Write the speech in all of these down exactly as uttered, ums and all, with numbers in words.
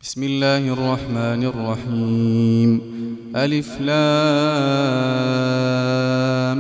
بسم الله الرحمن الرحيم. ألف لام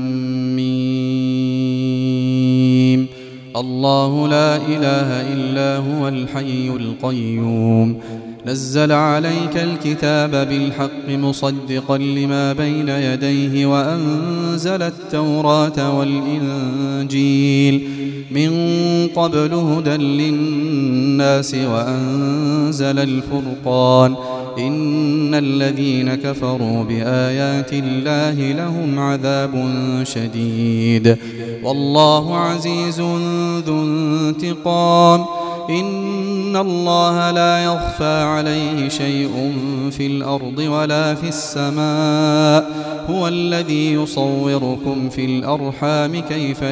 ميم. الله لا إله إلا هو الحي القيوم. نزل عليك الكتاب بالحق مصدقا لما بين يديه وأنزل التوراة والإنجيل من قبل هدى للناس وأنزل الفرقان. إن الذين كفروا بآيات الله لهم عذاب شديد والله عزيز ذو انتقام. إن الله لا يخفى عليه شيء في الأرض ولا في السماء. هو الذي يصوركم في الأرحام كيف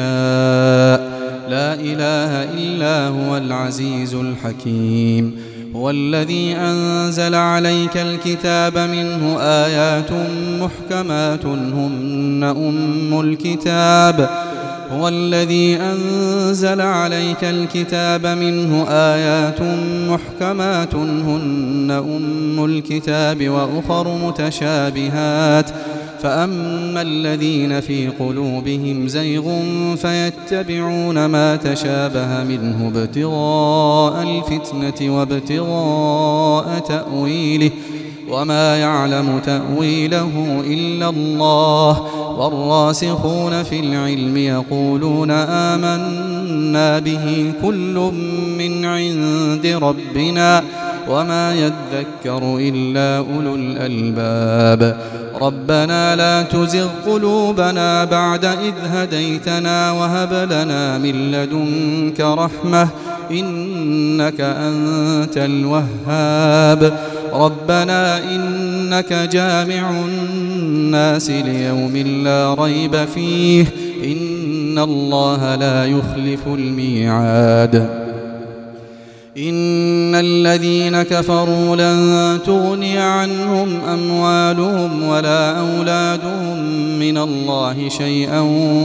يشاء. لا إله إلا هو العزيز الحكيم. هو الذي أنزل عليك الكتاب منه آيات محكمات هن أم الكتاب. هو الذي أنزل عليك الكتاب منه آيات محكمات هن أم الكتاب وأخر متشابهات. فأما الذين في قلوبهم زيغ فيتبعون ما تشابه منه ابتغاء الفتنة وابتغاء تأويله وما يعلم تأويله إلا الله. والراسخون في العلم يقولون آمنا به كل من عند ربنا وما يذكر إلا أولو الألباب. ربنا لا تزغ قلوبنا بعد إذ هديتنا وهب لنا من لدنك رحمة إنك أنت الوهاب. ربنا إنك جامع الناس ليوم لا ريب فيه إن الله لا يخلف الميعاد. إن الذين كفروا لن تغني عنهم أموالهم ولا أولادهم من الله شيئا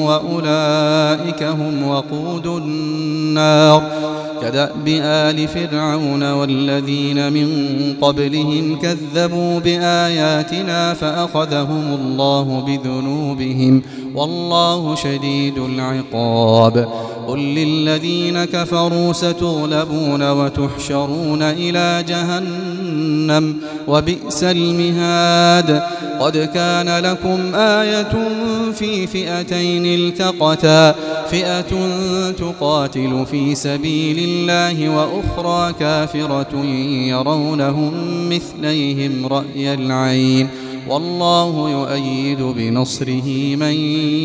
وأولئك هم وقود النار. كدأب آل فرعون والذين من قبلهم كذبوا بآياتنا فأخذهم الله بذنوبهم والله شديد العقاب. قل للذين كفروا ستغلبون وتحشرون إلى جهنم وبئس المهاد. قد كان لكم آية في فئتين التقتا فئة تقاتل في سبيل الله وأخرى كافرة يرونهم مثليهم رأي العين والله يؤيد بنصره من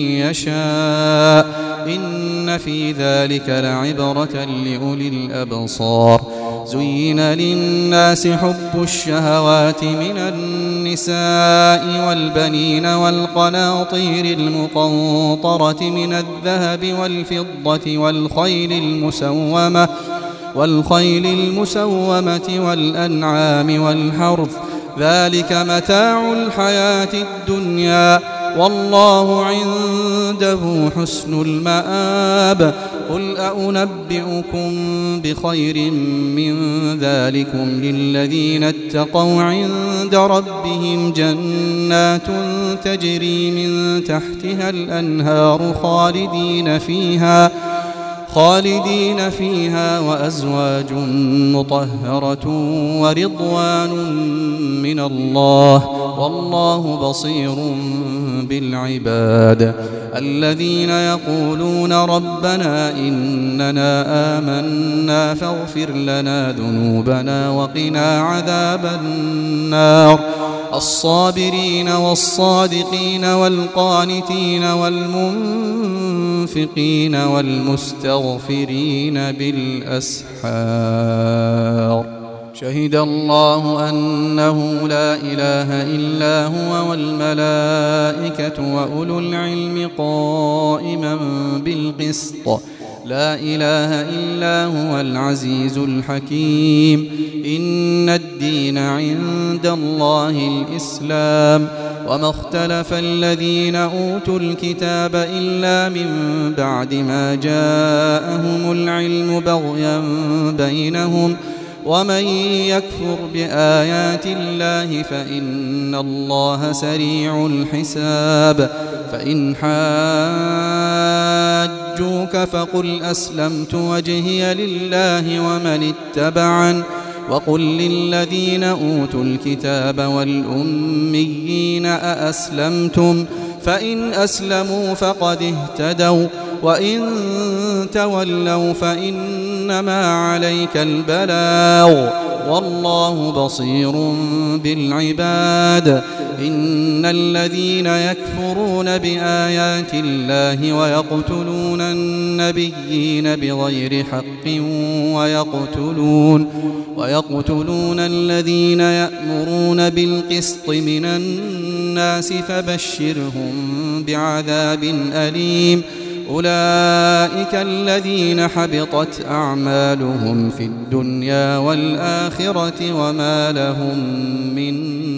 يشاء. إن في ذلك لعبرة لأولي الأبصار. زين للناس حب الشهوات من النساء والبنين والقناطير المقنطرة من الذهب والفضة والخيل المسومة والخيل المسومة والأنعام والحرث ذلك متاع الحياة الدنيا والله عنده حسن المآب. قل أنبئكم بخير من ذلكم للذين اتقوا عند ربهم جنات تجري من تحتها الأنهار خالدين فيها خالدين فيها وأزواج مطهرة ورضوان من الله والله بصير بالعباد. الذين يقولون ربنا إننا آمنا فاغفر لنا ذنوبنا وقنا عذاب النار. الصابرين والصادقين والقانتين والمنفقين والمستغفرين بالأسحار. شهد الله أنه لا إله إلا هو والملائكة وأولو العلم قائما بالقسط. لا إله إلا هو العزيز الحكيم. إن الدين عند الله الإسلام وما اختلف الذين أوتوا الكتاب إلا من بعد ما جاءهم العلم بغيا بينهم ومن يكفر بآيات الله فإن الله سريع الحساب. فإن حاجوك فقل أسلمت وجهي لله ومن اتبعن وقل للذين أوتوا الكتاب والأميين أأسلمتم فإن أسلموا فقد اهتدوا وإن تولوا فإنما عليك البلاغ والله بصير بالعباد. إن الذين يكفرون بآيات الله ويقتلون النبيين بغير حق ويقتلون, ويقتلون الذين يأمرون بالقسط من الناس فبشرهم بعذاب أليم. أولئك الذين حبطت أعمالهم في الدنيا والآخرة وما لهم من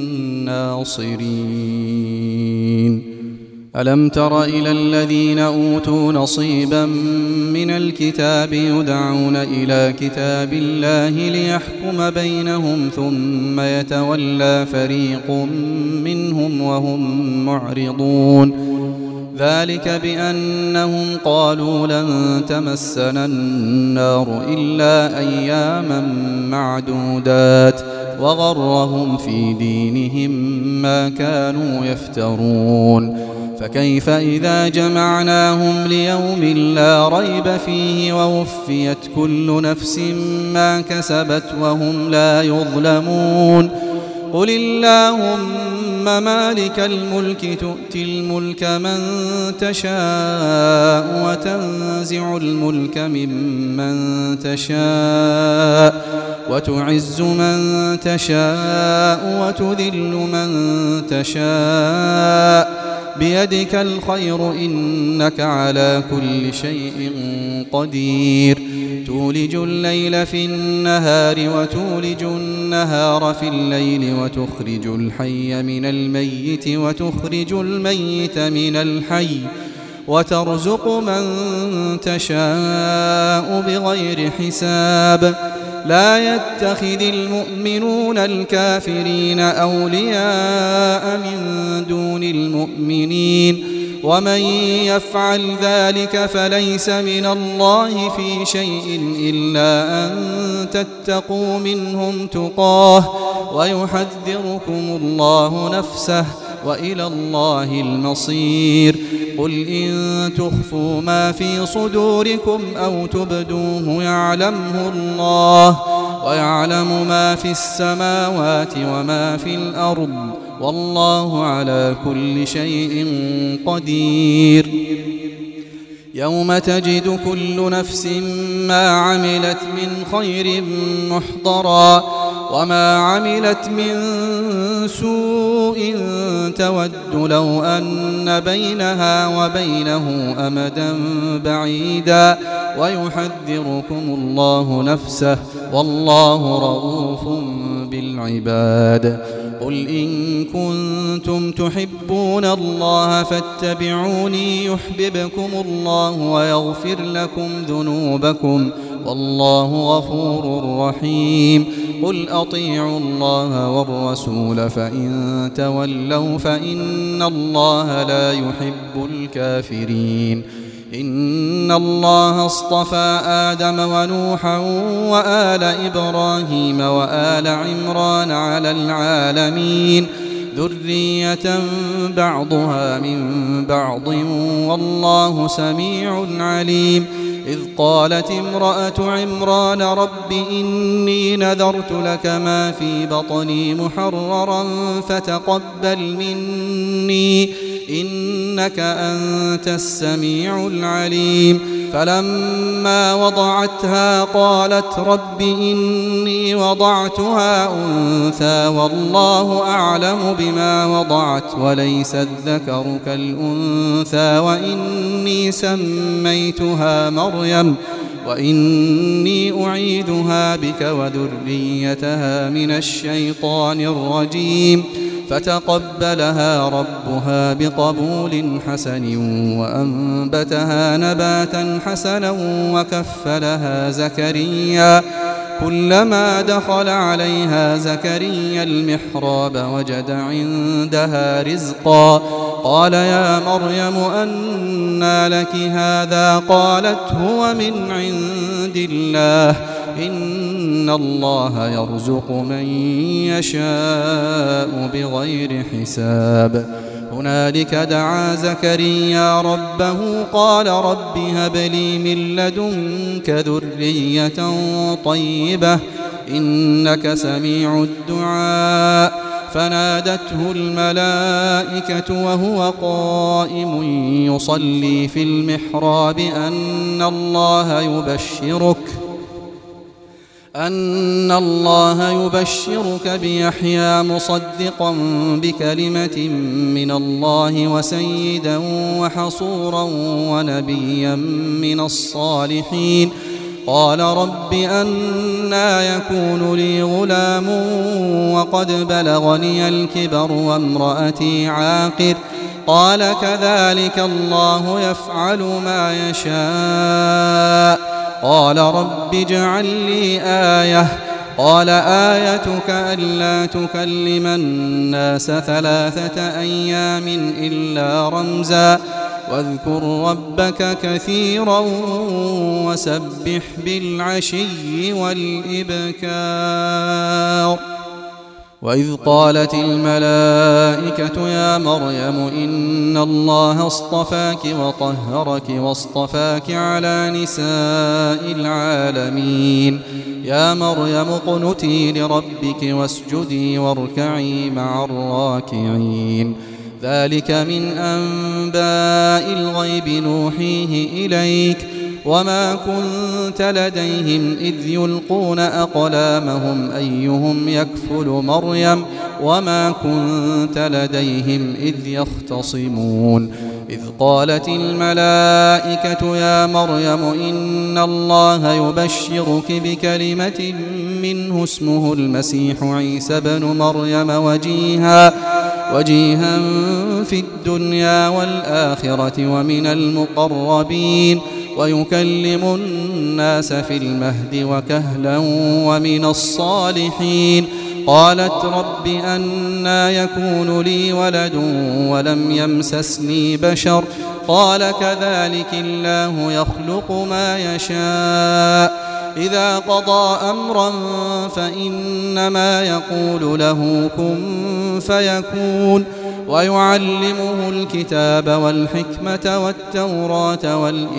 ناصرين. ألم تر إلى الذين أوتوا نصيبا من الكتاب يدعون إلى كتاب الله ليحكم بينهم ثم يتولى فريق منهم وهم معرضون. ذلك بأنهم قالوا لن تمسنا النار إلا أياما معدودات وغرهم في دينهم ما كانوا يفترون. فكيف إذا جمعناهم ليوم لا ريب فيه ووفيت كل نفس ما كسبت وهم لا يظلمون. قل اللهم مالك الملك تؤتي الملك من تشاء وتنزع الملك ممن تشاء وتعز من تشاء وتذل من تشاء بيدك الخير إنك على كل شيء قدير. تولج الليل في النهار وتولج النهار في الليل وتخرج الحي من الميت وتخرج الميت من الحي وترزق من تشاء بغير حساب. لا يتخذ المؤمنون الكافرين أولياء من دون المؤمنين ومن يفعل ذلك فليس من الله في شيء إلا أن تتقوا منهم تقاه ويحذركم الله نفسه وإلى الله المصير. قل إن تخفوا ما في صدوركم أو تبدوه يعلمه الله ويعلم ما في السماوات وما في الأرض والله على كل شيء قدير. يوم تجد كل نفس ما عملت من خير محضرا وما عملت من سوء تود لو أن بينها وبينه أمدا بعيدا ويحذركم الله نفسه والله رؤوف بالعباد. قل إن كنتم تحبون الله فاتبعوني يحببكم الله ويغفر لكم ذنوبكم والله غفور رحيم. قل أطيعوا الله والرسول فإن تولوا فإن الله لا يحب الكافرين. إن الله اصطفى آدم ونوحا وآل إبراهيم وآل عمران على العالمين ذرية بعضها من بعض والله سميع عليم. إذ قالت امرأة عمران رب إني نذرت لك ما في بطني محررا فتقبل مني إنك أنت السميع العليم. فلما وضعتها قالت رب إني وضعتها أنثى والله أعلم بما وضعت وليس الذكر كالأنثى وإني سميتها مريم وإني أعيذها بك وذريتها من الشيطان الرجيم. فتقبلها ربها بقبول حسن وأنبتها نباتا حسنا وكفلها زكريا كلما دخل عليها زكريا المحراب وجد عندها رزقا قال يا مريم أنى لك هذا قالت هو من عند الله إن الله يرزق من يشاء بغير حساب هنالك دعا زكريا ربه قال رب هب لي من لدنك ذرية طيبة إنك سميع الدعاء فنادته الملائكة وهو قائم يصلي في المحراب أن الله يبشرك أن الله يبشرك بيحيى مصدقا بكلمة من الله وسيدا وحصورا ونبيا من الصالحين قال رب أنى يكون لي غلام وقد بلغني الكبر وامرأتي عاقر قال كذلك الله يفعل ما يشاء قال رب اجعل لي آية قال آيتك ألا تكلم الناس ثلاثة أيام إلا رمزا واذكر ربك كثيرا وسبح بالعشي والإبكار وإذ قالت الملائكة يا مريم إن الله اصطفاك وطهرك واصطفاك على نساء العالمين يا مريم اقنتي لربك واسجدي واركعي مع الراكعين ذلك من أنباء الغيب نوحيه إليك وما كنت لديهم إذ يلقون أقلامهم أيهم يكفل مريم وما كنت لديهم إذ يختصمون إذ قالت الملائكة يا مريم إن الله يبشرك بكلمة منه اسمه المسيح عيسى بن مريم وجيها وجيها في الدنيا والآخرة ومن المقربين ويكلم الناس في المهد وكهلا ومن الصالحين قالت رب أنى يكون لي ولد ولم يمسسني بشر قال كذلك الله يخلق ما يشاء إذا قضى أمرا فإنما يقول له كن فيكون ويعلمه الكتاب والحكمة والتوراة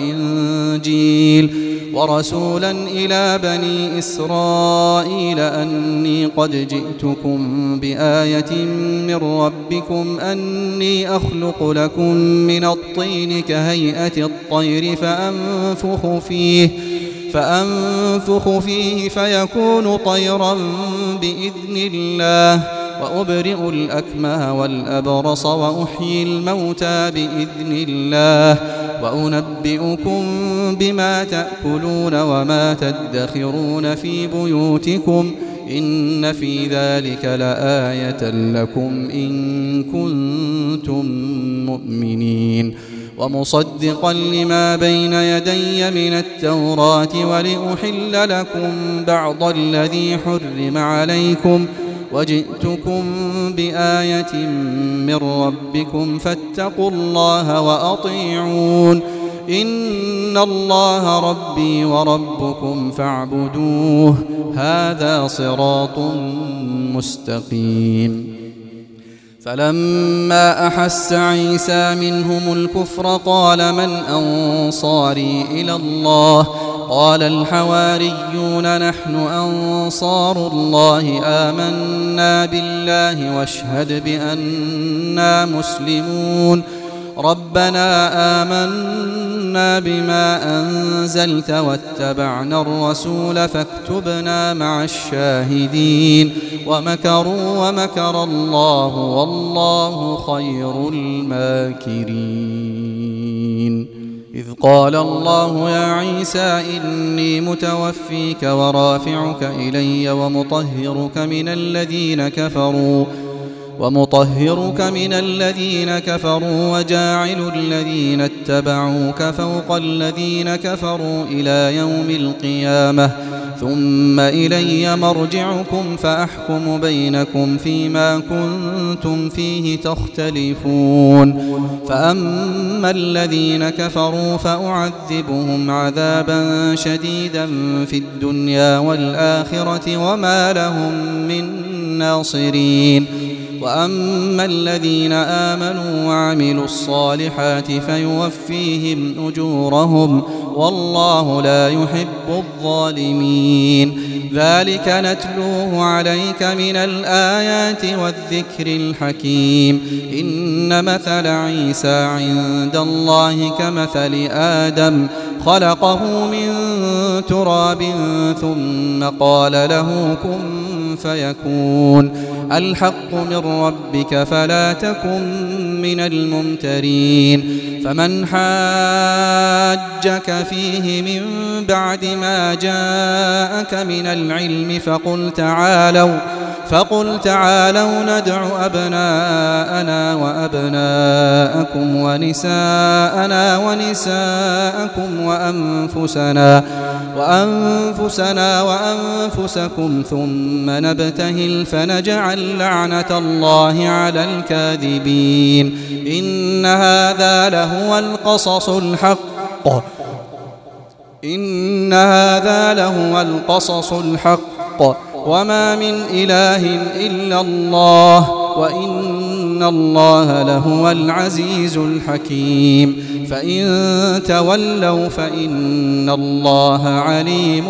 والإنجيل ورسولا إلى بني إسرائيل أني قد جئتكم بآية من ربكم أني أخلق لكم من الطين كهيئة الطير فأنفخ فيه فأنفخ فيه فيكون طيرا بإذن الله وأبرئ الأكمه والأبرص وأحيي الموتى بإذن الله وأنبئكم بما تأكلون وما تدخرون في بيوتكم إن في ذلك لآية لكم إن كنتم مؤمنين ومصدقا لما بين يدي من التوراة ولأحل لكم بعض الذي حرم عليكم وجئتكم بآية من ربكم فاتقوا الله وأطيعون إن الله ربي وربكم فاعبدوه هذا صراط مستقيم فلما أحس عيسى منهم الكفر قال من أنصاري إلى الله قال الحواريون نحن أنصار الله آمنا بالله واشهد بأننا مسلمون ربنا آمنا بما أنزلت واتبعنا الرسول فاكتبنا مع الشاهدين ومكروا ومكر الله والله خير الماكرين إذ قال الله يا عيسى إني متوفيك ورافعك إلي ومطهرك من الذين كفروا ومطهرك من الذين كفروا وجاعل الذين اتبعوك فوق الذين كفروا إلى يوم القيامة ثم إلي مرجعكم فأحكم بينكم فيما كنتم فيه تختلفون فأما الذين كفروا فأعذبهم عذابا شديدا في الدنيا والآخرة وما لهم من ناصرين وأما الذين آمنوا وعملوا الصالحات فيوفيهم أجورهم والله لا يحب الظالمين ذلك نتلوه عليك من الآيات والذكر الحكيم إن مثل عيسى عند الله كمثل آدم خلقه من تراب ثم قال له كن فيكون الحق من ربك فلا تكن من الممترين فمن حاجك فيه من بعد ما جاءك من العلم فقل تعالوا فقل تعالوا ندع أبناءنا وأبناءكم ونساءنا ونساءكم وأنفسنا وأنفسنا وأنفسكم ثم نبتهل فنجعل لعنة الله على الكاذبين إن هذا لهو القصص الحق إن هذا لهو القصص الحق وما من إله إلا الله وإن الله لهو العزيز الحكيم فإن تولوا فإن الله عليم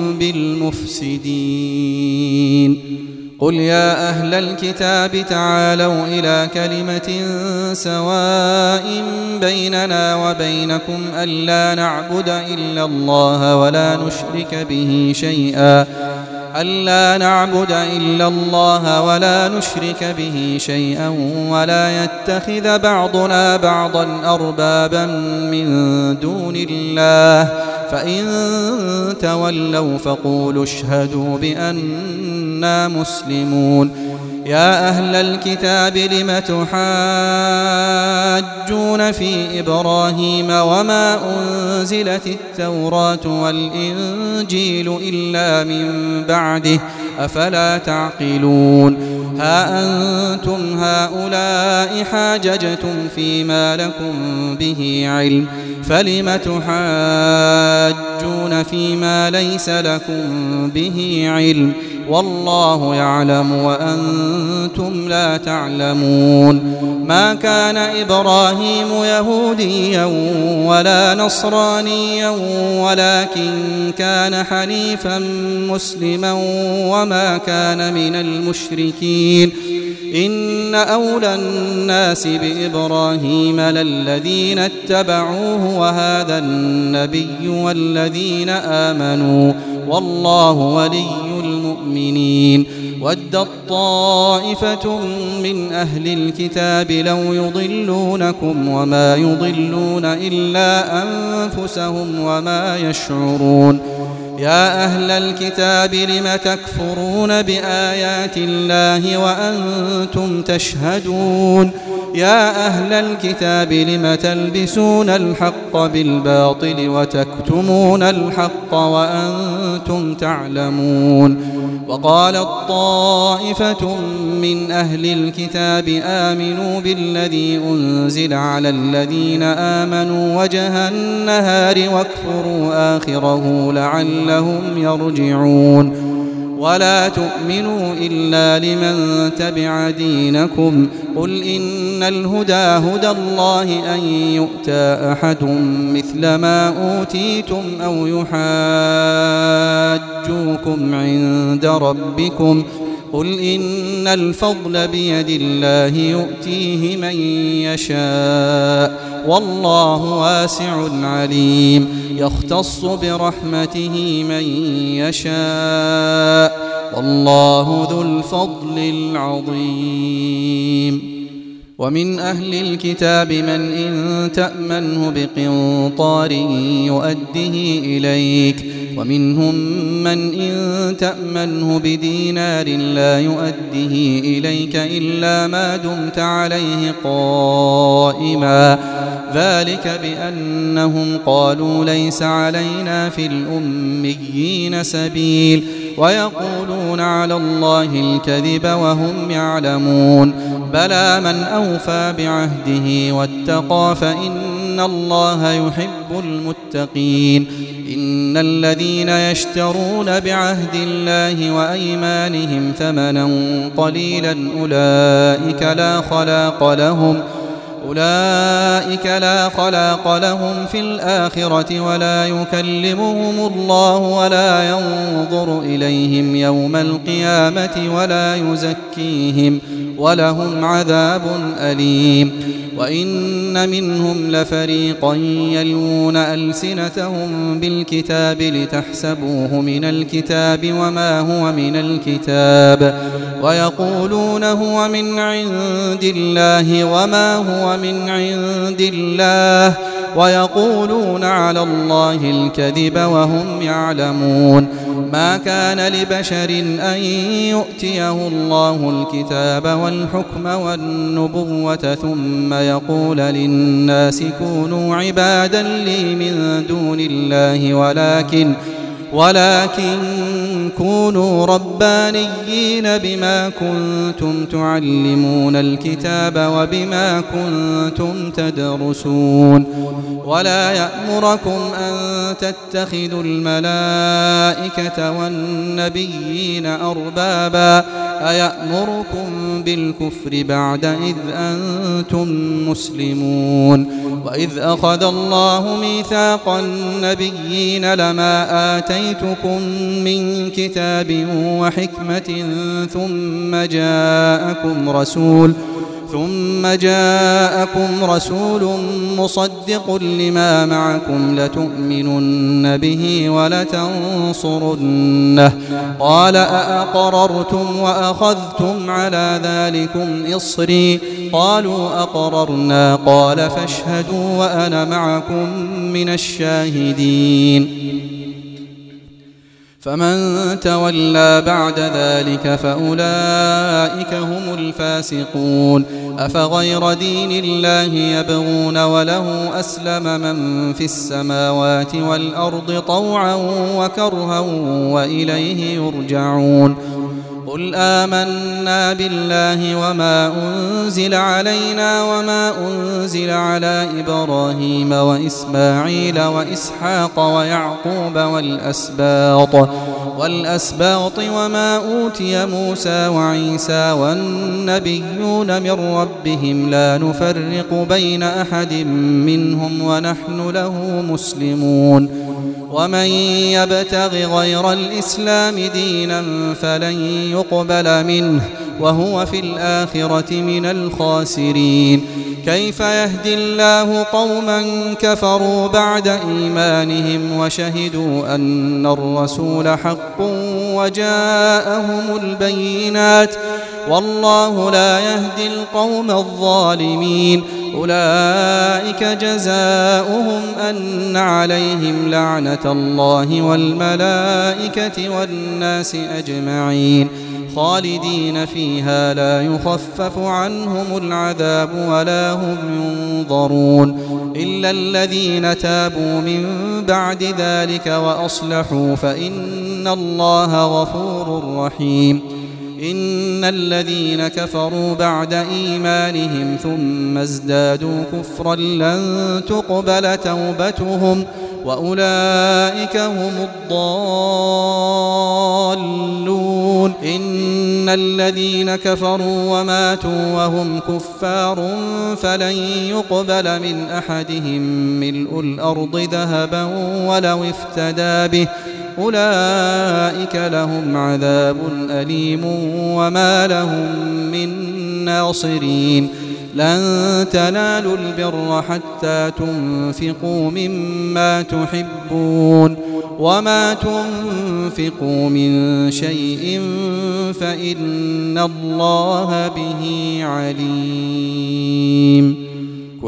بالمفسدين قل يا أهل الكتاب تعالوا إلى كلمة سواء بيننا وبينكم ألا نعبد إلا الله ولا نشرك به شيئا ألا نعبد إلا الله ولا نشرك به شيئا ولا يتخذ بعضنا بعضا أربابا من دون الله فإن تولوا فقولوا اشهدوا بأننا مسلمون يا أهل الكتاب لم تحاجون في إبراهيم وما أنزلت التوراة والإنجيل إلا من بعده أفلا تعقلون ها أنتم هؤلاء حاججتم فيما لكم به علم فلم تحاجون فيما ليس لكم به علم والله يعلم وأنتم لا تعلمون ما كان إبراهيم يهوديا ولا نصرانيا ولكن كان حنيفا مسلما وما كان من المشركين إن أولى الناس بإبراهيم للذين اتبعوه وهذا النبي والذين آمنوا والله ولي المؤمنين ودت طائفة من أهل الكتاب لو يضلونكم وما يضلون إلا أنفسهم وما يشعرون يا أهل الكتاب لم تكفرون بآيات الله وأنتم تشهدون يا أهل الكتاب لم تلبسون الحق بالباطل وتكتمون الحق وأنتم تعلمون وقالت طائفة من أهل الكتاب آمنوا بالذي أنزل على الذين آمنوا وجه النهار واكفروا آخره لعلهم يرجعون ولا تؤمنوا إلا لمن تبع دينكم قل إن الهدى هدى الله أن يؤتى أحد مثل ما أوتيتم أو يحاجوكم عند ربكم قل إن الفضل بيد الله يؤتيه من يشاء والله واسع عليم يختص برحمته من يشاء والله ذو الفضل العظيم ومن أهل الكتاب من إن تأمنه بقنطار يؤده إليك ومنهم من إن تأمنه بدينار لا يؤديه إليك إلا ما دمت عليه قائما ذلك بأنهم قالوا ليس علينا في الأميين سبيل ويقولون على الله الكذب وهم يعلمون بلى من أوفى بعهده واتقى فإن الله يحب المتقين إن الذين يشترون بعهد الله وأيمانهم ثمنا قليلا أولئك لا خلاق لهم أولئك لا خلاق لهم في الآخرة ولا يكلمهم الله ولا ينظر إليهم يوم القيامة ولا يزكيهم ولهم عذاب أليم وإن منهم لفريقا يلوون ألسنتهم بالكتاب لتحسبوه من الكتاب وما هو من الكتاب ويقولون هو من عند الله وما هو من عند الله ويقولون على الله الكذب وهم يعلمون ما كان لبشر أن يؤتيه الله الكتاب والحكم والنبوة ثم يقول للناس كونوا عبادا لي من دون الله ولكن ولكن كونوا ربانيين بما كنتم تعلمون الكتاب وبما كنتم تدرسون ولا يأمركم أن تتخذوا الملائكة والنبيين أربابا أيأمركم بالكفر بعد إذ أنتم مسلمون وإذ أخذ الله ميثاق النبيين لما آتيتكم من كتاب وحكمة ثم جاءكم رسول ثم جاءكم رسول مصدق لما معكم لتؤمنن به ولتنصرنه قال أأقررتم وأخذتم على ذلكم إصري قالوا أقررنا قال فاشهدوا وأنا معكم من الشاهدين فمن تولى بعد ذلك فأولئك هم الفاسقون أفغير دين الله يبغون وله أسلم من في السماوات والأرض طوعا وكرها وإليه يرجعون قل آمنا بالله وما أنزل علينا وما أنزل على إبراهيم وإسماعيل وإسحاق ويعقوب والأسباط والأسباط وما أوتي موسى وعيسى والنبيون من ربهم لا نفرق بين أحد منهم ونحن له مسلمون ومن يبتغ غير الإسلام دينا فلن يقبل منه وهو في الآخرة من الخاسرين كيف يهدي الله قوما كفروا بعد إيمانهم وشهدوا أن الرسول حق وجاءهم البينات والله لا يهدي القوم الظالمين أولئك جزاؤهم أن عليهم لعنة الله والملائكة والناس أجمعين خالدين فيها لا يخفف عنهم العذاب ولا هم ينظرون إلا الذين تابوا من بعد ذلك وأصلحوا فإن الله غفور رحيم إن الذين كفروا بعد إيمانهم ثم ازدادوا كفرا لن تقبل توبتهم وأولئك هم الضالون إن الذين كفروا وماتوا وهم كفار فلن يقبل من أحدهم ملء الأرض ذهبا ولو افتدى به أولئك لهم عذاب أليم وما لهم من ناصرين لن تنالوا البر حتى تنفقوا مما تحبون وما تنفقوا من شيء فإن الله به عليم كل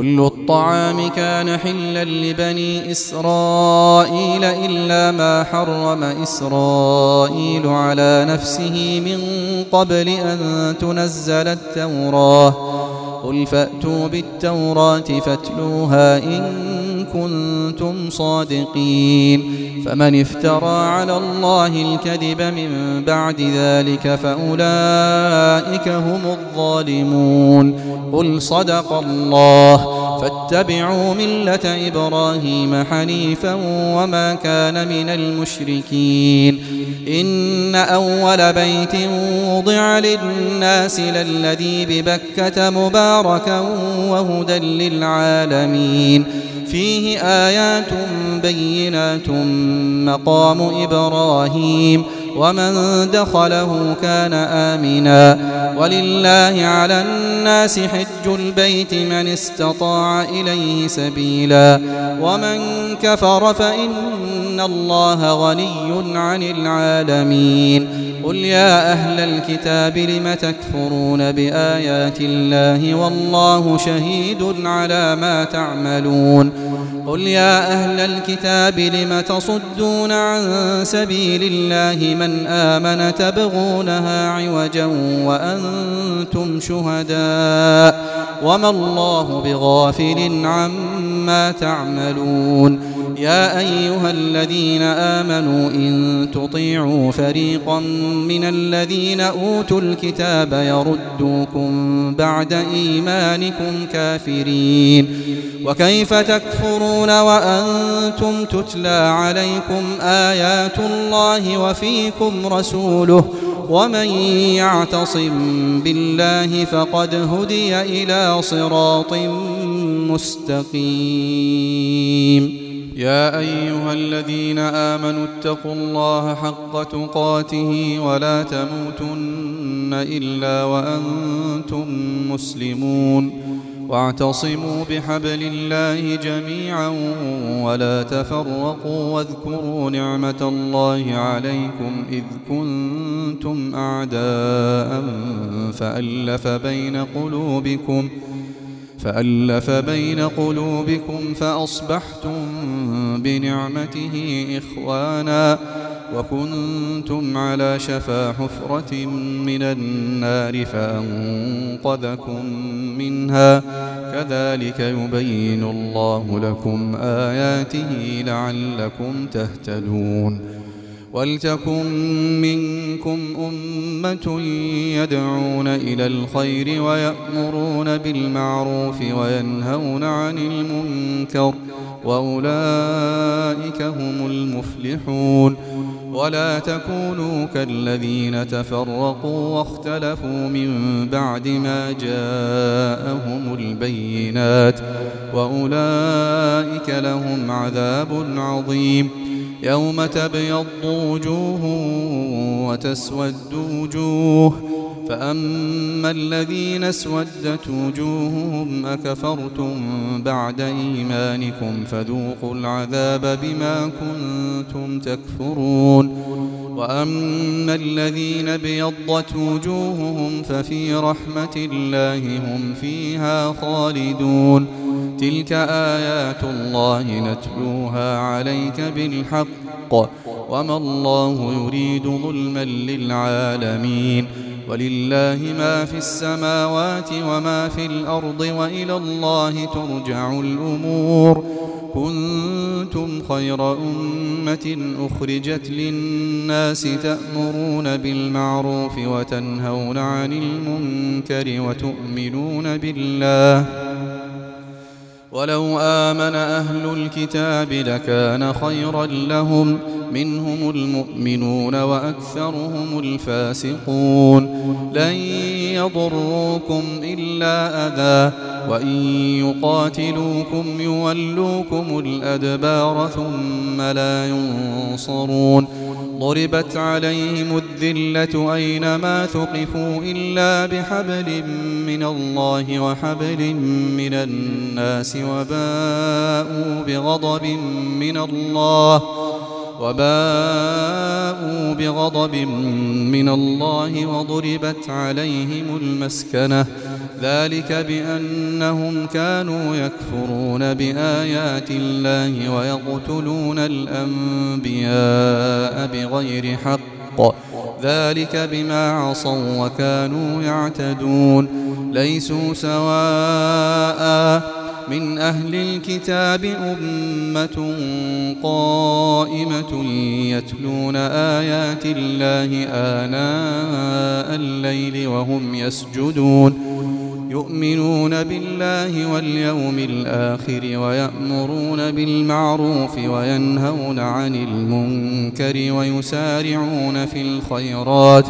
الطعام كان حلا لبني إسرائيل إلا ما حرم إسرائيل على نفسه من قبل أن تنزل التوراة قل فأتوا بالتوراة فاتلوها إن كنتم صادقين فمن افترى على الله الكذب من بعد ذلك فأولئك هم الظالمون قل صدق الله فاتبعوا ملة إبراهيم حنيفا وما كان من المشركين إن أول بيت وضع للناس للذي ببكة مباركا وهدى للعالمين فيه آيات بينات مقام إبراهيم ومن دخله كان آمنا ولله على الناس حج البيت من استطاع إليه سبيلا ومن كفر فإن الله غني عن العالمين قل يا أهل الكتاب لم تكفرون بآيات الله والله شهيد على ما تعملون قل يا أهل الكتاب لم تصدون عن سبيل الله من آمن تبغونها عوجا وأنتم شهداء وما الله بغافل عما تعملون يا أيها الذين آمنوا إن تطيعوا فريقا من الذين أوتوا الكتاب يردوكم بعد إيمانكم كافرين وكيف تكفرون وأنتم تتلى عليكم آيات الله وفيكم رسوله ومن يعتصم بالله فقد هدي إلى صراط مستقيم يا أيها الذين آمنوا اتقوا الله حق تقاته ولا تموتن إلا وأنتم مسلمون واعتصموا بحبل الله جميعا ولا تفرقوا واذكروا نعمة الله عليكم إذ كنتم أعداء فألف بين قلوبكم فألف بين قلوبكم فأصبحتم بنعمته إخوانا وكنتم على شفا حفرة من النار فأنقذكم منها كذلك يبين الله لكم آياته لعلكم تهتدون ولتكن منكم أمة يدعون إلى الخير ويأمرون بالمعروف وينهون عن المنكر وأولئك هم المفلحون ولا تكونوا كالذين تفرقوا واختلفوا من بعد ما جاءهم البينات وأولئك لهم عذاب عظيم يوم تبيض وجوه وتسود وجوه فأما الذين اسودت وجوههم أكفرتم بعد إيمانكم فذوقوا العذاب بما كنتم تكفرون وأما الذين بيضت وجوههم ففي رحمة الله هم فيها خالدون تلك آيات الله نتلوها عليك بالحق وما الله يريد ظلما للعالمين ولله ما في السماوات وما في الأرض وإلى الله ترجع الأمور كنتم خير أمة أخرجت للناس تأمرون بالمعروف وتنهون عن المنكر وتؤمنون بالله ولو آمن أهل الكتاب لكان خيرا لهم منهم المؤمنون وأكثرهم الفاسقون لن يضروكم إلا أذى وإن يقاتلوكم يولوكم الأدبار ثم لا ينصرون ضربت عليهم الذلة أينما ثقفوا إلا بحبل من الله وحبل من الناس وباءوا بغضب من الله وباءوا بغضب من الله وضربت عليهم المسكنة ذلك بأنهم كانوا يكفرون بآيات الله ويقتلون الأنبياء بغير حق، ذلك بما عصوا وكانوا يعتدون. ليسوا سواء من أهل الكتاب أمة قائمة يتلون آيات الله آناء الليل وهم يسجدون، يؤمنون بالله واليوم الآخر ويأمرون بالمعروف وينهون عن المنكر ويسارعون في الخيرات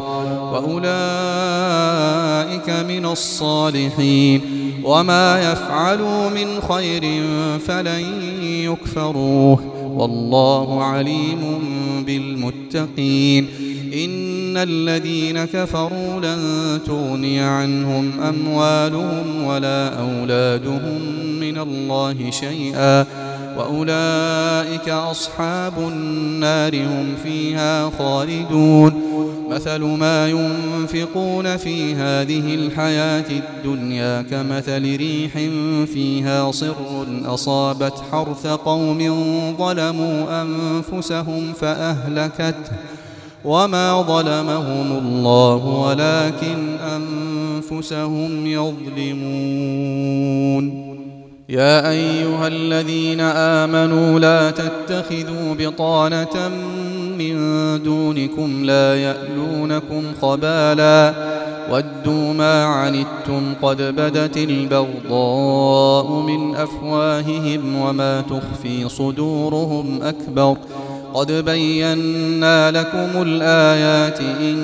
وأولئك من الصالحين. وما يفعلوا من خير فلن يكفروه والله عليم بالمتقين. إن الذين كفروا لن تغني عنهم أموالهم ولا أولادهم من الله شيئا وأولئك أصحاب النار هم فيها خالدون. مثل ما ينفقون في هذه الحياة الدنيا كمثل ريح فيها صر أصابت حرث قوم ظلموا أنفسهم فأهلكته وما ظلمهم الله ولكن أنفسهم يظلمون. يا أيها الذين آمنوا لا تتخذوا بطانة من دونكم لا يألونكم خبالا ودوا ما عنتم قد بدت البغضاء من أفواههم وما تخفي صدورهم أكبر قد بينا لكم الآيات إن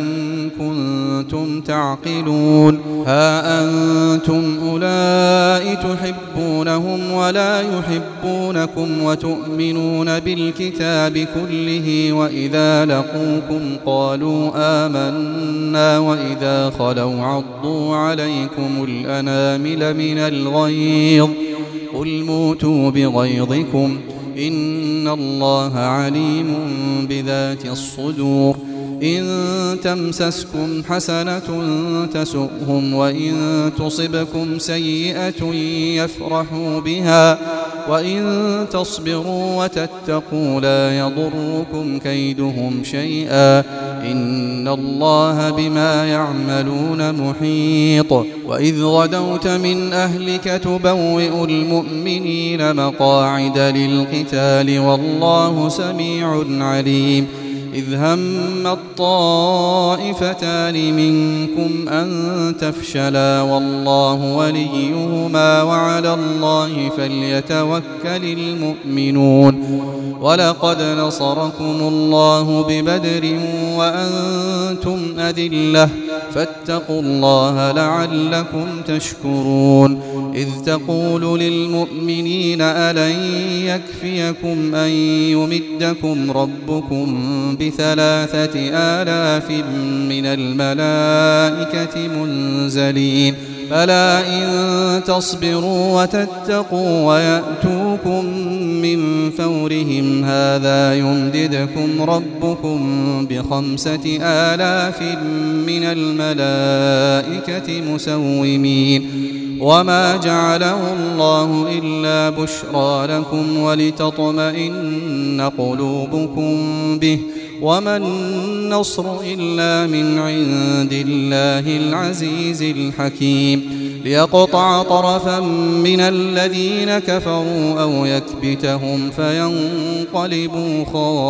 كنتم تعقلون. ها أنتم أولئك تحبونهم ولا يحبونكم وتؤمنون بالكتاب كله وإذا لقوكم قالوا آمنا وإذا خلوا عضوا عليكم الأنامل من الغيظ قل موتوا بغيظكم إن الله عليم بذات الصدور. إن تمسسكم حسنة تسؤهم وإن تصبكم سيئة يفرحوا بها وإن تصبروا وتتقوا لا يضركم كيدهم شيئا إن الله بما يعملون محيط. وإذ غدوت من أهلك تبوئ المؤمنين مقاعد للقتال والله سميع عليم. إذ هم الطائفتان منكم أن تفشلا والله وليهما وعلى الله فليتوكل المؤمنون. ولقد نصركم الله ببدر وأنتم أذلة فاتقوا الله لعلكم تشكرون. إذ تقول للمؤمنين ألن يكفيكم أن يمدكم ربكم بثلاثة آلاف من الملائكة منزلين بلى إن تصبروا وتتقوا ويأتوكم من فورهم هذا يمددكم ربكم بخمسة آلاف من الملائكة مسومين. وما جعله الله إلا بشرى لكم ولتطمئن قلوبكم به وما النصر إلا من عند الله العزيز الحكيم. ليقطع طرفا من الذين كفروا أو يكبتهم فينقلبوا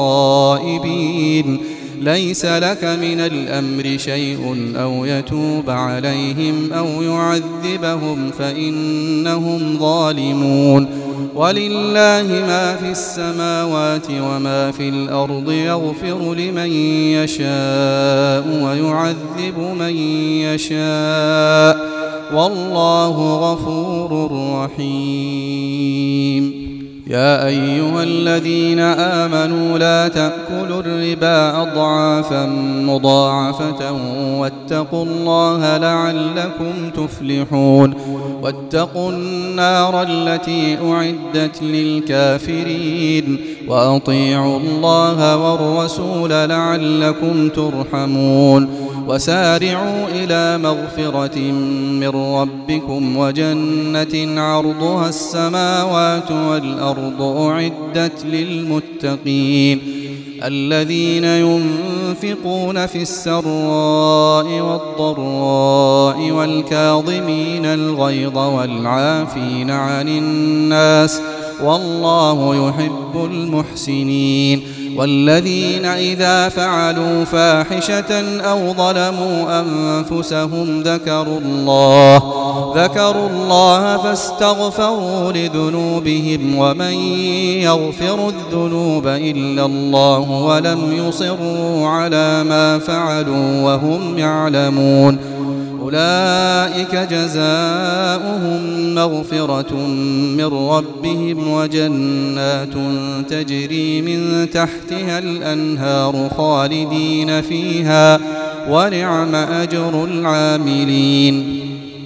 خائبين. ليس لك من الأمر شيء أو يتوب عليهم أو يعذبهم فإنهم ظالمون. ولله ما في السماوات وما في الأرض يغفر لمن يشاء ويعذب من يشاء والله غفور رحيم. يا أيها الذين آمنوا لا تأكلوا الربا أضعافا مضاعفة واتقوا الله لعلكم تفلحون واتقوا النار التي أعدت للكافرين وأطيعوا الله والرسول لعلكم ترحمون وسارعوا إلى مغفرة من ربكم وجنة عرضها السماوات والأرض أعدت للمتقين الذين ينفقون في السراء والضراء والكاظمين الغيظ والعافين عن الناس والله يحب المحسنين والذين إذا فعلوا فاحشة أو ظلموا أنفسهم ذكروا الله ذكروا الله فاستغفروا لذنوبهم ومن يغفر الذنوب إلا الله ولم يصروا على ما فعلوا وهم يعلمون أولئك جزاؤهم مغفرة من ربهم وجنات تجري من تحتها الأنهار خالدين فيها ونعم أجر العاملين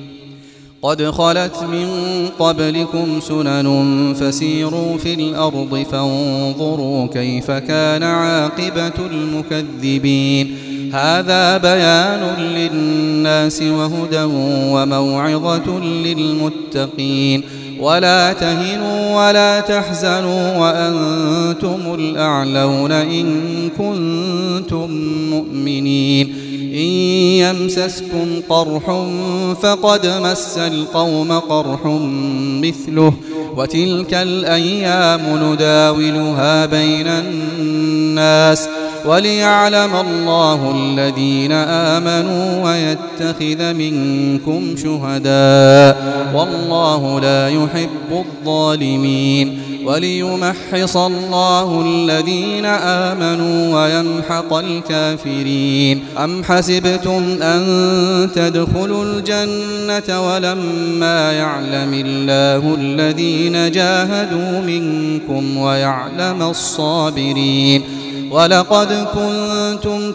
قد خلت من قبلكم سنن فسيروا في الأرض فانظروا كيف كان عاقبة المكذبين هذا بيان للناس وهدى وموعظة للمتقين ولا تهنوا ولا تحزنوا وأنتم الأعلون إن كنتم مؤمنين إن يمسسكم قرح فقد مس القوم قرح مثله وتلك الأيام نداولها بين الناس وليعلم الله الذين آمنوا ويتخذ منكم شهداء والله لا يحب الظالمين وليمحص الله الذين آمنوا ويمحق الكافرين أم حسبتم أن تدخلوا الجنة ولما يعلم الله الذين جاهدوا منكم ويعلم الصابرين ولقد كنتم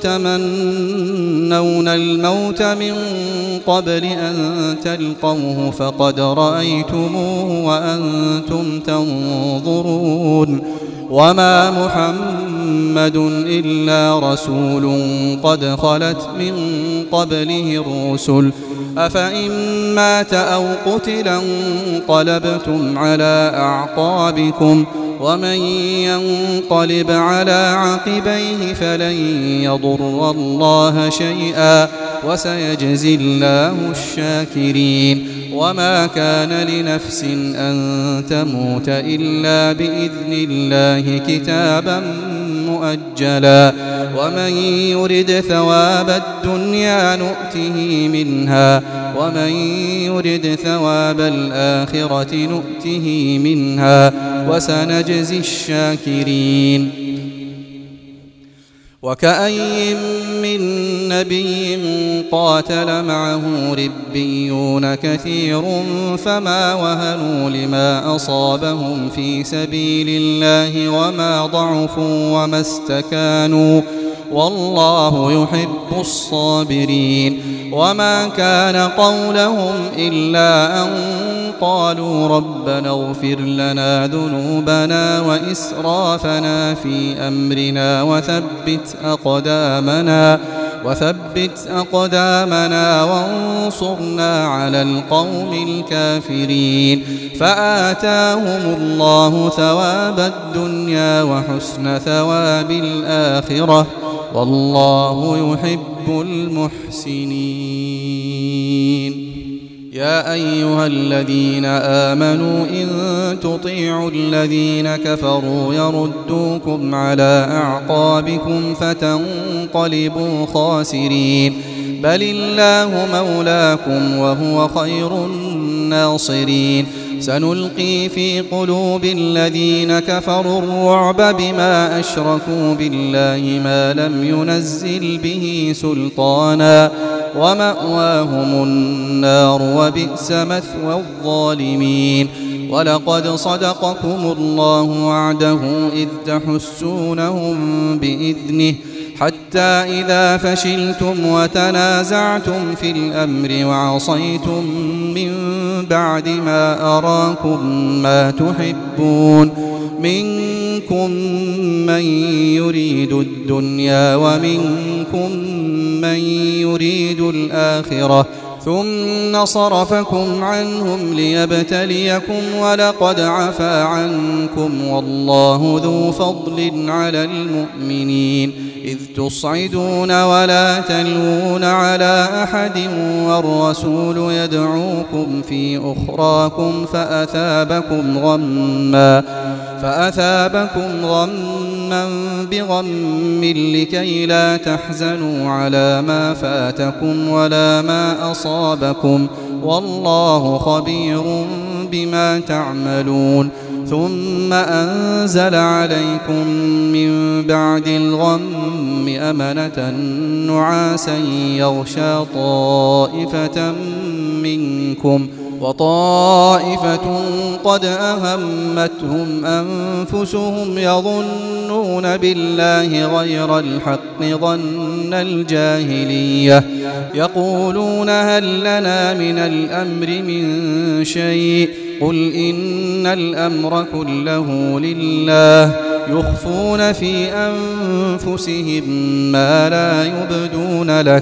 تمنون الموت من قبل أن تلقوه فقد رأيتموه وأنتم تنظرون وما محمد إلا رسول قد خلت من قبله الرسل أفإن مات أو قتلا انقلبتم على أعقابكم ومن ينقلب على عقبيه فلن يضر الله شيئا وسيجزي الله الشاكرين وما كان لنفس أن تموت إلا بإذن الله كتابا مؤجلا ومن يرد ثواب الدنيا نؤته منها ومن يرد ثواب الآخرة نؤته منها وسنجزي الشاكرين وكأي من نبي قاتل معه ربيون كثير فما وهنوا لما أصابهم في سبيل الله وما ضعفوا وما استكانوا والله يحب الصابرين وما كان قولهم إلا أن قالوا ربنا اغفر لنا ذنوبنا وإسرافنا في أمرنا وثبت أقدامنا وثبت أقدامنا وانصرنا على القوم الكافرين فآتاهم الله ثواب الدنيا وحسن ثواب الآخرة والله يحب المحسنين يا أيها الذين آمنوا إن تطيعوا الذين كفروا يردوكم على أعقابكم فتنقلبوا خاسرين بل الله مولاكم وهو خير الناصرين سنلقي في قلوب الذين كفروا الرعب بما أشركوا بالله ما لم ينزل به سلطانا ومأواهم النار وبئس مثوى الظالمين ولقد صدقكم الله وعده إذ تحسونهم بإذنه حتى إذا فشلتم وتنازعتم في الأمر وعصيتم من بعد ما أراكم ما تحبون منكم من يريد الدنيا ومنكم من يريد الآخرة ثم صرفكم عنهم ليبتليكم ولقد عفا عنكم والله ذو فضل على المؤمنين إذ تصعدون ولا تلوون على أحد والرسول يدعوكم في أخراكم فأثابكم غما فأثابكم غما بغم لكي لا تحزنوا على ما فاتكم ولا ما أصابكم والله خبير بما تعملون ثم أنزل عليكم من بعد الغم أمنة نعاسا يغشى طائفة منكم وطائفة قد أهمتهم أنفسهم يظنون بالله غير الحق ظن الجاهلية يقولون هل لنا من الأمر من شيء قل إن الأمر كله لله يخفون في أنفسهم ما لا يبدون لك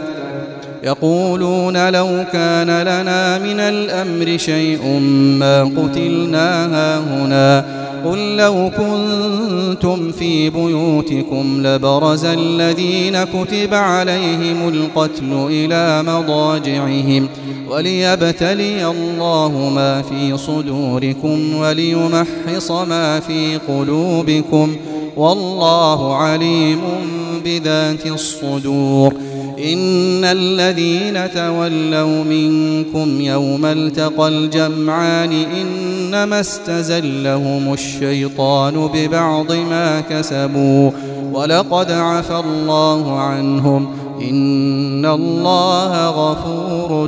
يقولون لو كان لنا من الأمر شيء ما قتلنا هاهنا قل لو كنتم في بيوتكم لبرز الذين كتب عليهم القتل إلى مضاجعهم وليبتلي الله ما في صدوركم وليمحص ما في قلوبكم والله عليم بذات الصدور إن الذين تولوا منكم يوم التقى الجمعان إنما استزلهم الشيطان ببعض ما كسبوا ولقد عفى الله عنهم إن الله غفور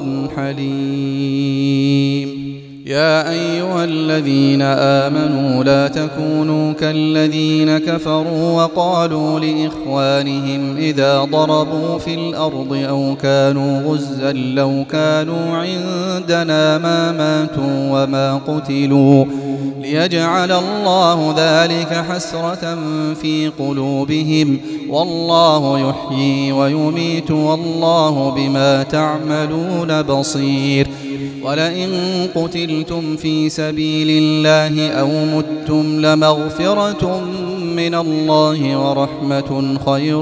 حليم يا أيها الذين آمنوا لا تكونوا كالذين كفروا وقالوا لإخوانهم إذا ضربوا في الأرض أو كانوا غزا لو كانوا عندنا ما ماتوا وما قتلوا ليجعل الله ذلك حسرة في قلوبهم والله يحيي ويميت والله بما تعملون بصير ولئن قتلتم في سبيل الله أو متم لمغفرة من الله ورحمة خير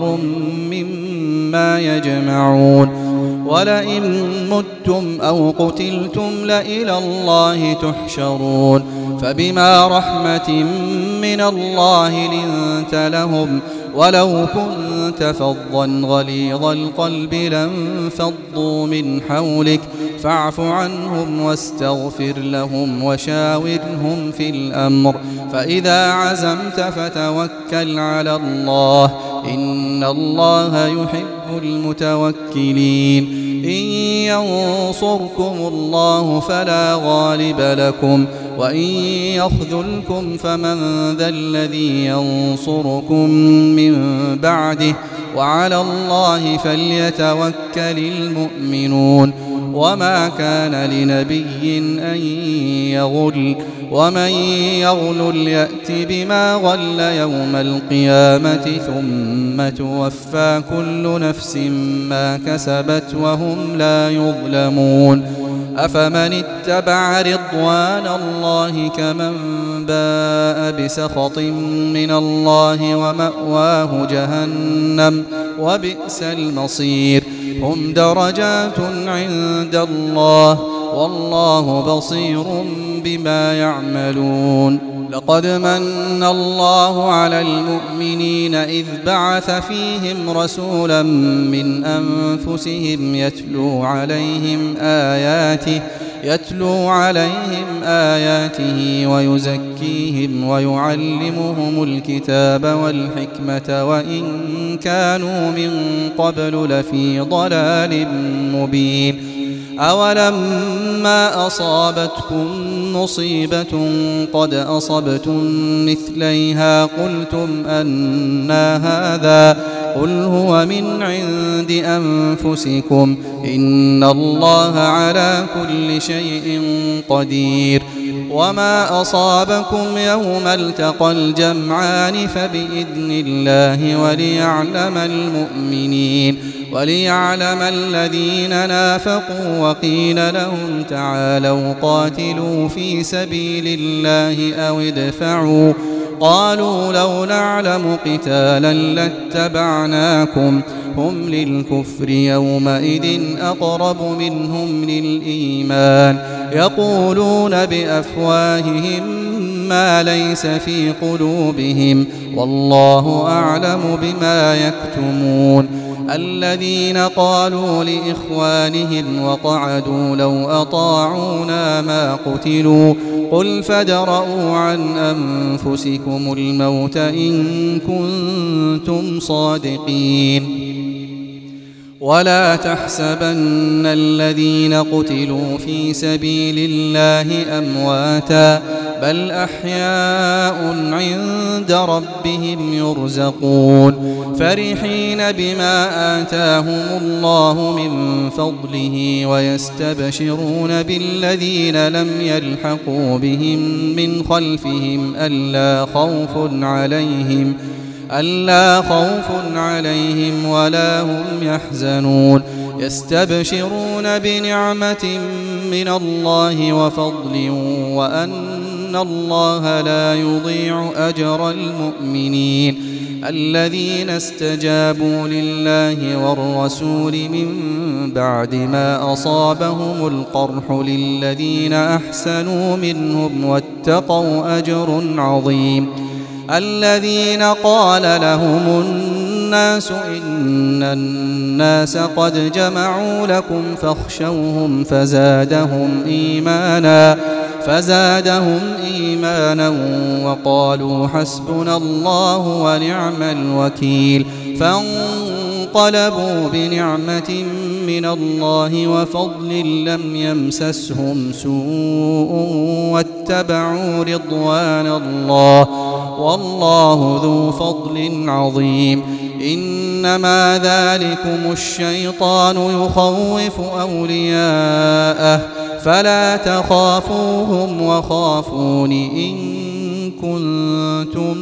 مما يجمعون ولئن متم أو قتلتم لإلى الله تحشرون فبما رحمة من الله لنت لهم ولو كنت فظا غليظ القلب لانفضوا من حولك فاعف عنهم واستغفر لهم وشاورهم في الأمر فإذا عزمت فتوكل على الله إن الله يحب المتوكلين إن ينصركم الله فلا غالب لكم وإن يخذلكم فمن ذا الذي ينصركم من بعده وعلى الله فليتوكل المؤمنون وما كان لنبي أن يغل ومن يغل يأت بما غل يوم القيامة ثم توفى كل نفس ما كسبت وهم لا يظلمون أفمن اتبع رضوان الله كمن باء بسخط من الله ومأواه جهنم وبئس المصير هم درجات عند الله والله بصير بما يعملون لقد من الله على المؤمنين إذ بعث فيهم رسولا من أنفسهم يتلو عليهم آياته يتلو عليهم آياته ويزكيهم ويعلمهم الكتاب والحكمة وإن كانوا من قبل لفي ضلال مبين أولما أصابتكم مصيبة قد أصبتم مثليها قلتم أنى هذا قل هو من عند أنفسكم إن الله على كل شيء قدير وما أصابكم يوم التقى الجمعان فبإذن الله وليعلم المؤمنين وليعلم الذين نافقوا وقيل لهم تعالوا قاتلوا في سبيل الله أو ادفعوا قالوا لو نعلم قتالا لاتبعناكم هم للكفر يومئذ أقرب منهم للإيمان يقولون بأفواههم ما ليس في قلوبهم والله أعلم بما يكتمون الذين قالوا لإخوانهم وقعدوا لو أطاعونا ما قتلوا قل فادرءوا عن أنفسكم الموت إن كنتم صادقين ولا تحسبن الذين قتلوا في سبيل الله أمواتا بل أحياء عند ربهم يرزقون فرحين بما آتاهم الله من فضله ويستبشرون بالذين لم يلحقوا بهم من خلفهم ألا خوف عليهم ألا خوف عليهم ولا هم يحزنون يستبشرون بنعمة من الله وفضل وأن الله لا يضيع أجر المؤمنين الذين استجابوا لله والرسول من بعد ما أصابهم القرح للذين أحسنوا منهم واتقوا أجر عظيم الذين قال لهم الناس إن الناس قد جمعوا لكم فاخشوهم فزادهم إيمانا فزادهم إيمانا وقالوا حسبنا الله ونعم الوكيل فانقلبوا بنعمة من الله وفضل لم يمسسهم سوء واتبعوا رضوان الله والله ذو فضل عظيم إنما ذلكم الشيطان يخوف أولياءه فلا تخافوهم وخافون إن كنتم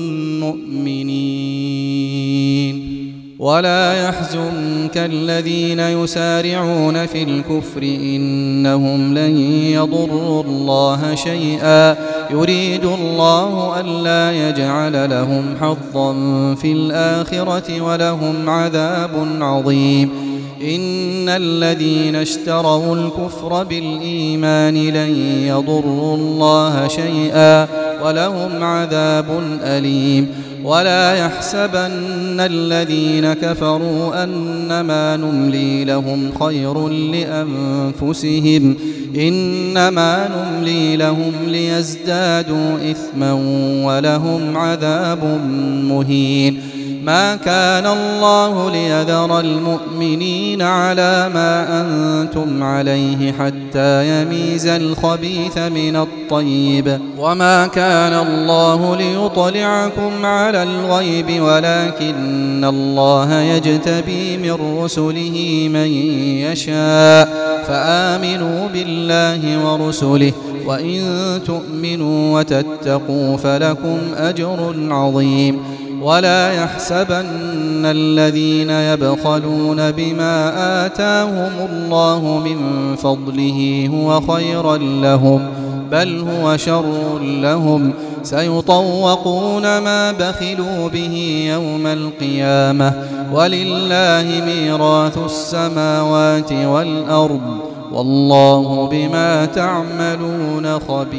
مؤمنين ولا يحزنك الذين يسارعون في الكفر إنهم لن يضروا الله شيئا يريد الله ألا يجعل لهم حظا في الآخرة ولهم عذاب عظيم إن الذين اشتروا الكفر بالإيمان لن يضروا الله شيئا ولهم عذاب أليم ولا يحسبن الذين كفروا أنما نملي لهم خير لأنفسهم إنما نملي لهم ليزدادوا إثما ولهم عذاب مهين ما كان الله ليذر المؤمنين على ما أنتم عليه حتى يميز الخبيث من الطيب وما كان الله ليطلعكم على الغيب ولكن الله يجتبي من رسله من يشاء فآمنوا بالله ورسله وإن تؤمنوا وتتقوا فلكم أجر عظيم ولا يحسبن الذين يبخلون بما آتاهم الله من فضله هو خيرا لهم بل هو شر لهم سيطوقون ما بخلوا به يوم القيامة ولله ميراث السماوات والأرض والله بما تعملون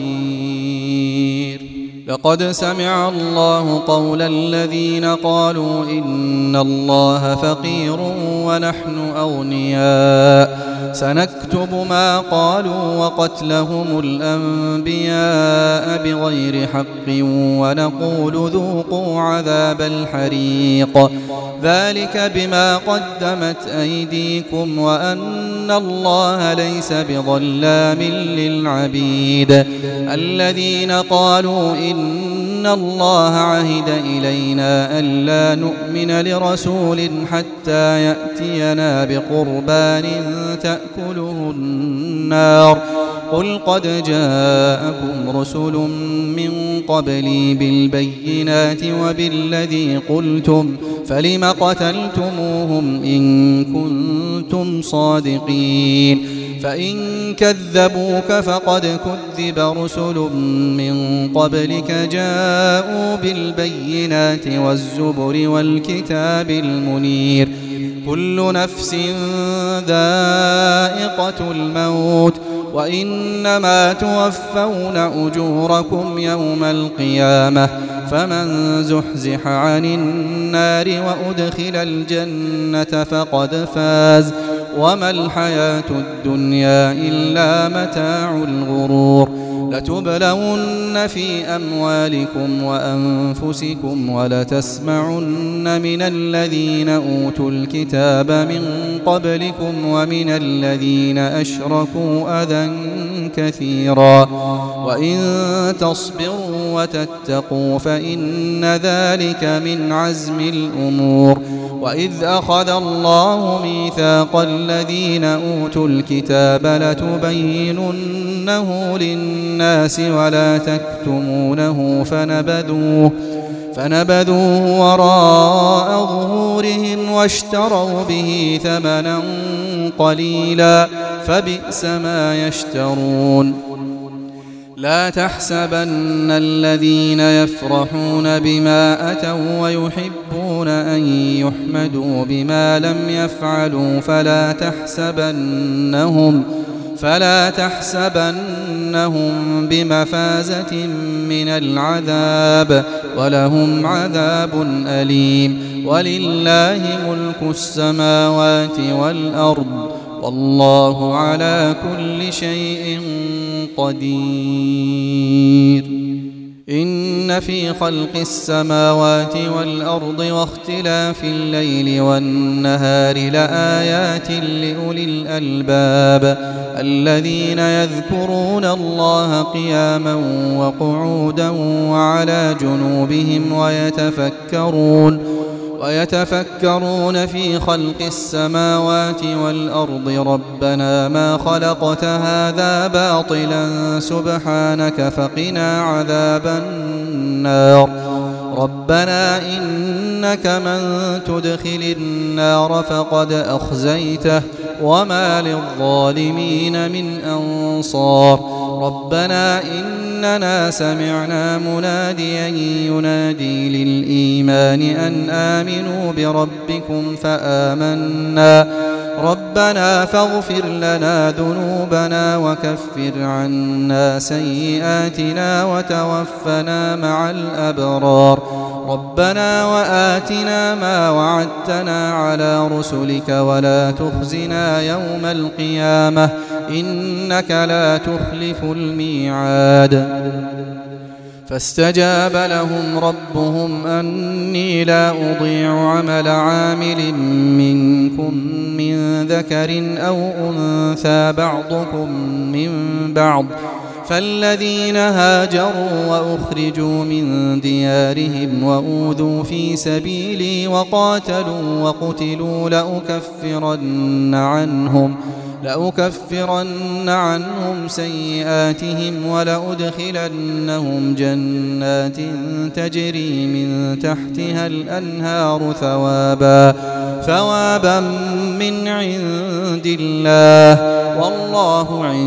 خبير لقد سمع الله قول الذين قالوا إن الله فقير ونحن أغنياء سنكتب ما قالوا وقتلهم الأنبياء بغير حق ونقول ذوقوا عذاب الحريق ذلك بما قدمت أيديكم وأن الله ليس بظلام للعبيد الذين قالوا إن الله عهد إلينا ألا نؤمن لرسول حتى يأتينا بقربان تأكله النار قل قد جاءكم رسل من قبلي بالبينات وبالذي قلتم فلم قتلتموهم إن كنتم صادقين فإن كذبوك فقد كذب رسل من قبلك جاءوا بالبينات والزبر والكتاب المنير كل نفس ذائقة الموت وإنما توفون أجوركم يوم القيامة فمن زحزح عن النار وأدخل الجنة فقد فاز وما الحياة الدنيا إلا متاع الغرور لتبلون في أموالكم وأنفسكم ولتسمعن من الذين أوتوا الكتاب من قبلكم ومن الذين أشركوا أذى كثيرا وإن تصبروا وتتقوا فإن ذلك من عزم الأمور وإذ أخذ الله ميثاق الذين أوتوا الكتاب لتبيننه للناس ولا تكتمونه فنبذوه فنبذوه وراء ظهورهم واشتروا به ثمنا قليلا فبئس ما يشترون لا تحسبن الذين يفرحون بما أتوا ويحبون أن يحمدوا بما لم يفعلوا فلا تحسبنهم فلا تحسبنهم بمفازة من العذاب ولهم عذاب أليم ولله ملك السماوات والأرض والله على كل شيء قدير إن في خلق السماوات والأرض واختلاف الليل والنهار لآيات لأولي الألباب الذين يذكرون الله قياما وقعودا وعلى جنوبهم ويتفكرون ويتفكرون في خلق السماوات والأرض ربنا ما خلقت هذا باطلا سبحانك فقنا عذاب النار ربنا إنك من تدخل النار فقد أخزيته وما للظالمين من أنصار ربنا إننا سمعنا مناديا ينادي للإيمان أن آمنوا بربكم فآمنا ربنا فاغفر لنا ذنوبنا وكفر عنا سيئاتنا وتوفنا مع الأبرار ربنا وآتنا ما وعدتنا على رسلك ولا تخزنا يوم القيامة إنك لا تخلف الميعاد فاستجاب لهم ربهم أني لا أضيع عمل عامل منكم من ذكر أو أنثى بعضكم من بعض فالذين هاجروا وأخرجوا من ديارهم وأوذوا في سبيلي وقاتلوا وقتلوا لأكفرن عنهم لأكفرن عنهم سيئاتهم ولأدخلنهم جنات تجري من تحتها الأنهار ثوابا ثوابا من عند الله والله عند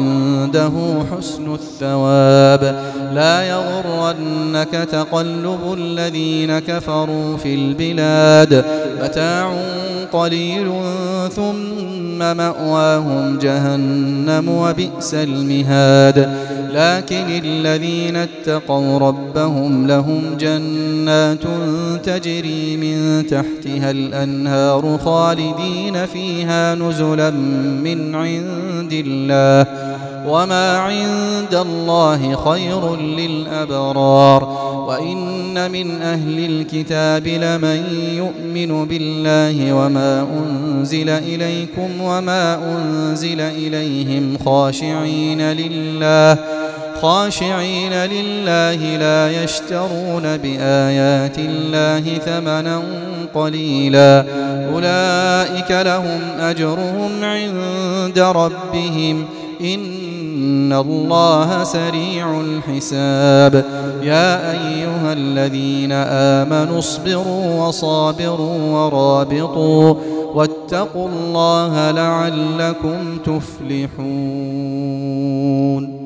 عنده حسن الثواب. لا يغرنك تقلب الذين كفروا في البلاد متاع قليل ثم مأواهم جهنم وبئس المهاد. لكن الذين اتقوا ربهم لهم جنات تجري من تحتها الأنهار خالدين فيها نزلا من عند الله وما عند الله خير للأبرار. وإن من أهل الكتاب لمن يؤمن بالله وما أنزل إليكم وما أنزل إليهم خاشعين لله خاشعين لله لا يشترون بآيات الله ثمنا قليلا أولئك لهم أجرهم عند ربهم إن الله سريع الحساب. يا أيها الذين آمنوا اصبروا وصابروا ورابطوا واتقوا الله لعلكم تفلحون.